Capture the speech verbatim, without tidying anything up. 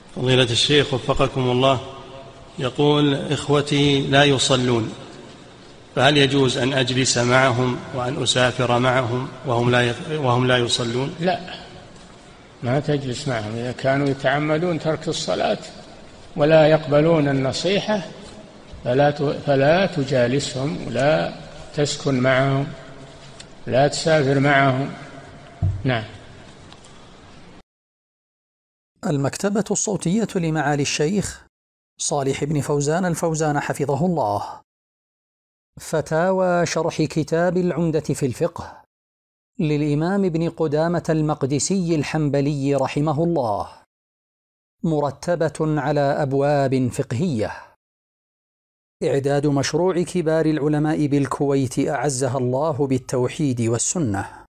فضيلة الشيخ وفقكم الله، يقول إخوتي لا يصلون، فهل يجوز أن أجلس معهم وأن أسافر معهم وهم لا وهم لا يصلون؟ لا، ما تجلس معهم. إذا كانوا يتعمدون ترك الصلاة ولا يقبلون النصيحة فلا فلا تجالسهم ولا تسكن معهم، لا تسافر معهم. نعم. المكتبة الصوتية لمعالي الشيخ صالح بن فوزان الفوزان حفظه الله. فتاوى شرح كتاب العمدة في الفقه للإمام ابن قدامة المقدسي الحنبلي رحمه الله، مرتبة على أبواب فقهية. إعداد مشروع كبار العلماء بالكويت أعزها الله بالتوحيد والسنة.